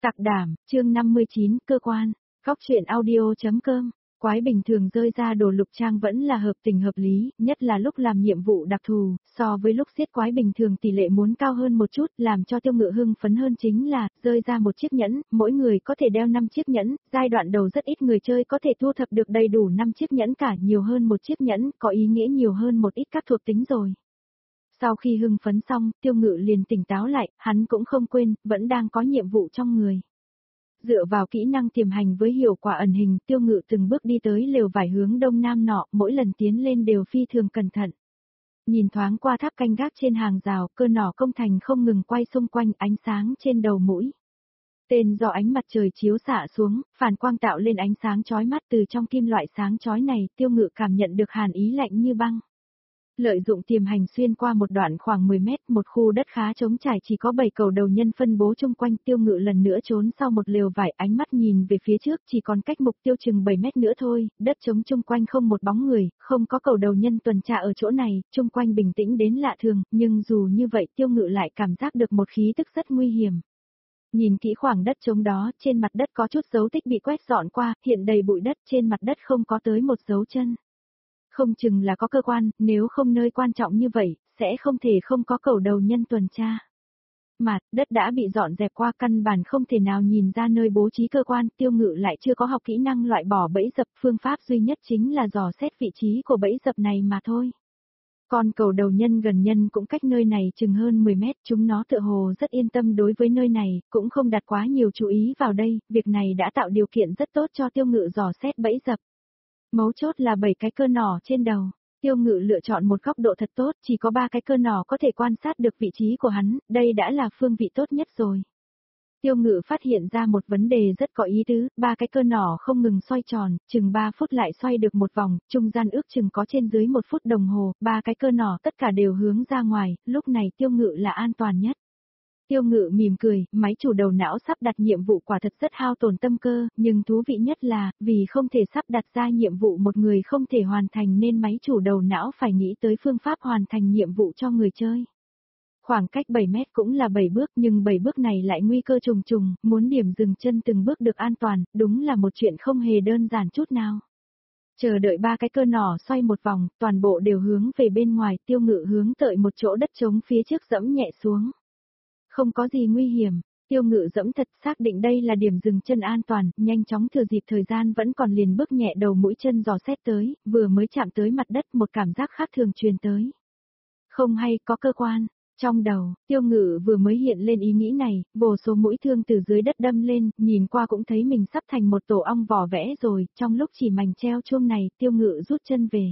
Sạc đảm, chương 59, cơ quan, góc truyện audio.com. Quái bình thường rơi ra đồ lục trang vẫn là hợp tình hợp lý, nhất là lúc làm nhiệm vụ đặc thù, so với lúc giết quái bình thường tỷ lệ muốn cao hơn một chút, làm cho Tiêu Ngự hưng phấn hơn chính là, rơi ra một chiếc nhẫn, mỗi người có thể đeo 5 chiếc nhẫn, giai đoạn đầu rất ít người chơi có thể thu thập được đầy đủ 5 chiếc nhẫn cả, nhiều hơn một chiếc nhẫn, có ý nghĩa nhiều hơn một ít các thuộc tính rồi. Sau khi hưng phấn xong, Tiêu Ngự liền tỉnh táo lại, hắn cũng không quên, vẫn đang có nhiệm vụ trong người. Dựa vào kỹ năng tiềm hành với hiệu quả ẩn hình, Tiêu Ngự từng bước đi tới lều vải hướng đông nam nọ, mỗi lần tiến lên đều phi thường cẩn thận. Nhìn thoáng qua tháp canh gác trên hàng rào, cơ nỏ công thành không ngừng quay xung quanh, ánh sáng trên đầu mũi tên do ánh mặt trời chiếu xạ xuống, phản quang tạo lên ánh sáng chói mắt. Từ trong kim loại sáng chói này, Tiêu Ngự cảm nhận được hàn ý lạnh như băng. Lợi dụng tiềm hành xuyên qua một đoạn khoảng 10 mét, một khu đất khá trống trải chỉ có 7 cầu đầu nhân phân bố chung quanh. Tiêu Ngự lần nữa trốn sau một lều vải, ánh mắt nhìn về phía trước, chỉ còn cách mục tiêu chừng 7 mét nữa thôi, đất trống chung quanh không một bóng người, không có cầu đầu nhân tuần tra ở chỗ này, chung quanh bình tĩnh đến lạ thường, nhưng dù như vậy Tiêu Ngự lại cảm giác được một khí tức rất nguy hiểm. Nhìn kỹ khoảng đất trống đó, trên mặt đất có chút dấu tích bị quét dọn qua, hiện đầy bụi đất, trên mặt đất không có tới một dấu chân. Không chừng là có cơ quan, nếu không nơi quan trọng như vậy, sẽ không thể không có cầu đầu nhân tuần tra. Mặt đất đã bị dọn dẹp qua, căn bản không thể nào nhìn ra nơi bố trí cơ quan. Tiêu Ngự lại chưa có học kỹ năng loại bỏ bẫy dập, phương pháp duy nhất chính là dò xét vị trí của bẫy dập này mà thôi. Con cầu đầu nhân gần nhân cũng cách nơi này chừng hơn 10 mét, chúng nó tựa hồ rất yên tâm đối với nơi này, cũng không đặt quá nhiều chú ý vào đây, việc này đã tạo điều kiện rất tốt cho Tiêu Ngự dò xét bẫy dập. Mấu chốt là 7 cái cơ nỏ trên đầu. Tiêu Ngự lựa chọn một góc độ thật tốt, chỉ có 3 cái cơ nỏ có thể quan sát được vị trí của hắn, đây đã là phương vị tốt nhất rồi. Tiêu Ngự phát hiện ra một vấn đề rất có ý tứ, 3 cái cơ nỏ không ngừng xoay tròn, chừng 3 phút lại xoay được một vòng, trung gian ước chừng có trên dưới 1 phút đồng hồ, 3 cái cơ nỏ tất cả đều hướng ra ngoài, lúc này Tiêu Ngự là an toàn nhất. Tiêu Ngự mỉm cười, máy chủ đầu não sắp đặt nhiệm vụ quả thật rất hao tổn tâm cơ, nhưng thú vị nhất là, vì không thể sắp đặt ra nhiệm vụ một người không thể hoàn thành nên máy chủ đầu não phải nghĩ tới phương pháp hoàn thành nhiệm vụ cho người chơi. Khoảng cách 7 mét cũng là 7 bước nhưng 7 bước này lại nguy cơ trùng trùng, muốn điểm dừng chân từng bước được an toàn, đúng là một chuyện không hề đơn giản chút nào. Chờ đợi 3 cái cơ nỏ xoay một vòng, toàn bộ đều hướng về bên ngoài. Tiêu Ngự hướng tới một chỗ đất trống phía trước dẫm nhẹ xuống. Không có gì nguy hiểm, Tiêu Ngự dẫm thật, xác định đây là điểm dừng chân an toàn, nhanh chóng thừa dịp thời gian vẫn còn liền bước nhẹ đầu mũi chân dò xét tới, vừa mới chạm tới mặt đất một cảm giác khác thường truyền tới. Không hay, có cơ quan. Trong đầu, Tiêu Ngự vừa mới hiện lên ý nghĩ này, vô số mũi thương từ dưới đất đâm lên, nhìn qua cũng thấy mình sắp thành một tổ ong vỏ vẽ rồi, trong lúc chỉ mảnh treo chuông này, Tiêu Ngự rút chân về.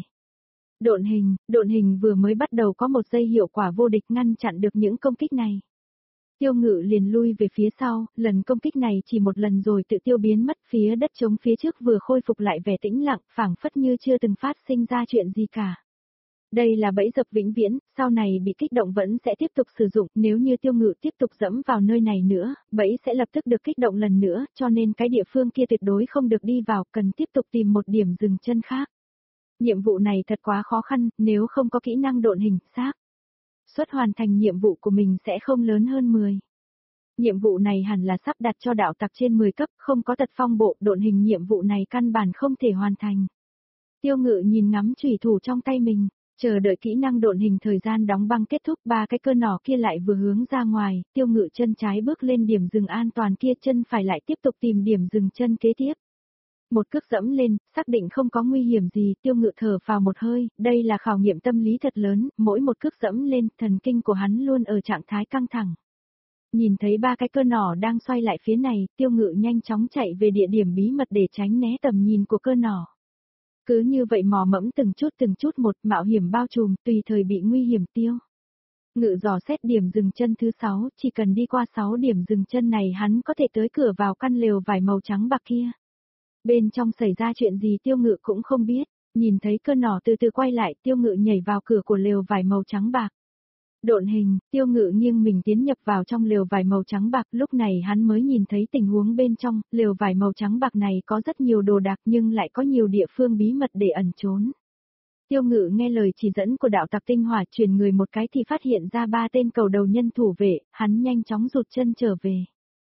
Độn hình vừa mới bắt đầu có một giây hiệu quả vô địch ngăn chặn được những công kích này. Tiêu Ngự liền lui về phía sau, lần công kích này chỉ một lần rồi tự tiêu biến mất, phía đất trống phía trước vừa khôi phục lại vẻ tĩnh lặng, phảng phất như chưa từng phát sinh ra chuyện gì cả. Đây là bẫy dập vĩnh viễn, sau này bị kích động vẫn sẽ tiếp tục sử dụng, nếu như Tiêu Ngự tiếp tục dẫm vào nơi này nữa, bẫy sẽ lập tức được kích động lần nữa, cho nên cái địa phương kia tuyệt đối không được đi vào, cần tiếp tục tìm một điểm dừng chân khác. Nhiệm vụ này thật quá khó khăn, nếu không có kỹ năng độn hình, suất hoàn thành nhiệm vụ của mình sẽ không lớn hơn 10. Nhiệm vụ này hẳn là sắp đặt cho đạo tặc trên 10 cấp, không có tật phong bộ, độn hình nhiệm vụ này căn bản không thể hoàn thành. Tiêu Ngự nhìn ngắm chủy thủ trong tay mình, chờ đợi kỹ năng độn hình thời gian đóng băng kết thúc, 3 cái cơ nỏ kia lại vừa hướng ra ngoài, Tiêu Ngự chân trái bước lên điểm dừng an toàn kia, chân phải lại tiếp tục tìm điểm dừng chân kế tiếp. Một cước dẫm lên, xác định không có nguy hiểm gì, Tiêu Ngự thở phào một hơi, đây là khảo nghiệm tâm lý thật lớn, mỗi một cước dẫm lên, thần kinh của hắn luôn ở trạng thái căng thẳng. Nhìn thấy 3 cái cơ nỏ đang xoay lại phía này, Tiêu Ngự nhanh chóng chạy về địa điểm bí mật để tránh né tầm nhìn của cơ nỏ. Cứ như vậy mò mẫm từng chút một, mạo hiểm bao trùm, tùy thời bị nguy hiểm. Tiêu Ngự dò xét điểm dừng chân thứ 6, chỉ cần đi qua 6 điểm dừng chân này hắn có thể tới cửa vào căn lều vải màu trắng bạc kia. Bên trong xảy ra chuyện gì Tiêu Ngự cũng không biết, nhìn thấy cơ nỏ từ từ quay lại, Tiêu Ngự nhảy vào cửa của lều vải màu trắng bạc. Độn hình, Tiêu Ngự nghiêng mình tiến nhập vào trong lều vải màu trắng bạc, lúc này hắn mới nhìn thấy tình huống bên trong, lều vải màu trắng bạc này có rất nhiều đồ đạc nhưng lại có nhiều địa phương bí mật để ẩn trốn. Tiêu Ngự nghe lời chỉ dẫn của đạo tặc tinh hỏa, chuyển người một cái thì phát hiện ra 3 tên cầu đầu nhân thủ vệ, hắn nhanh chóng rụt chân trở về.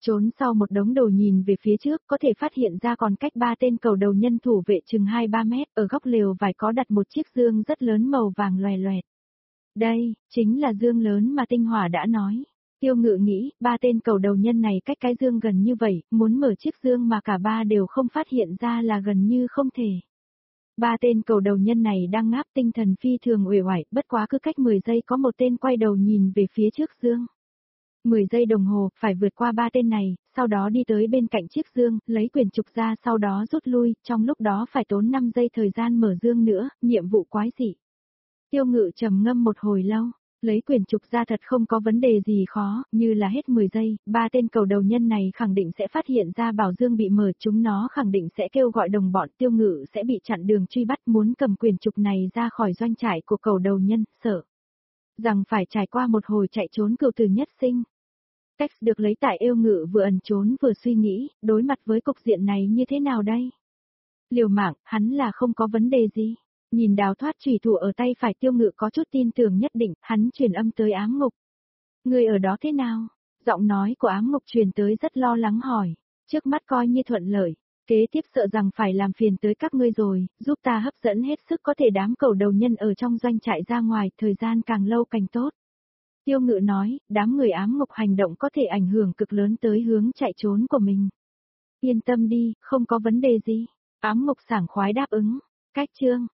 Trốn sau một đống đồ nhìn về phía trước có thể phát hiện ra còn cách 3 tên cầu đầu nhân thủ vệ chừng 2-3 mét, ở góc lều vải có đặt một chiếc dương rất lớn màu vàng loè loẹt. Đây, chính là dương lớn mà Tinh Hỏa đã nói. Tiêu Ngự nghĩ, 3 tên cầu đầu nhân này cách cái dương gần như vậy, muốn mở chiếc dương mà cả ba đều không phát hiện ra là gần như không thể. 3 tên cầu đầu nhân này đang ngáp tinh thần phi thường uể oải, bất quá cứ cách 10 giây có một tên quay đầu nhìn về phía trước dương. 10 giây đồng hồ, phải vượt qua 3 tên này, sau đó đi tới bên cạnh chiếc dương, lấy quyển trục ra sau đó rút lui, trong lúc đó phải tốn 5 giây thời gian mở dương nữa, nhiệm vụ quái dị. Tiêu Ngự trầm ngâm một hồi lâu, lấy quyển trục ra thật không có vấn đề gì khó, như là hết 10 giây, 3 tên cầu đầu nhân này khẳng định sẽ phát hiện ra bảo dương bị mở, chúng nó khẳng định sẽ kêu gọi đồng bọn, Tiêu Ngự sẽ bị chặn đường truy bắt, muốn cầm quyển trục này ra khỏi doanh trại của cầu đầu nhân, sợ rằng phải trải qua một hồi chạy trốn cừu tử nhất sinh. Text được lấy tại Yêu Ngự vừa ẩn trốn vừa suy nghĩ, đối mặt với cục diện này như thế nào đây? Liều mạng, hắn là không có vấn đề gì. Nhìn đào thoát chủy thủ ở tay phải Tiêu Ngự có chút tin tưởng nhất định, hắn truyền âm tới ám ngục. Người ở đó thế nào? Giọng nói của ám ngục truyền tới rất lo lắng hỏi. Trước mắt coi như thuận lợi, kế tiếp sợ rằng phải làm phiền tới các ngươi rồi, giúp ta hấp dẫn hết sức có thể đám cầu đầu nhân ở trong doanh trại ra ngoài, thời gian càng lâu càng tốt. Tiêu Ngự nói, đám người ám ngục hành động có thể ảnh hưởng cực lớn tới hướng chạy trốn của mình. Yên tâm đi, không có vấn đề gì. Ám ngục sảng khoái đáp ứng. Cách chương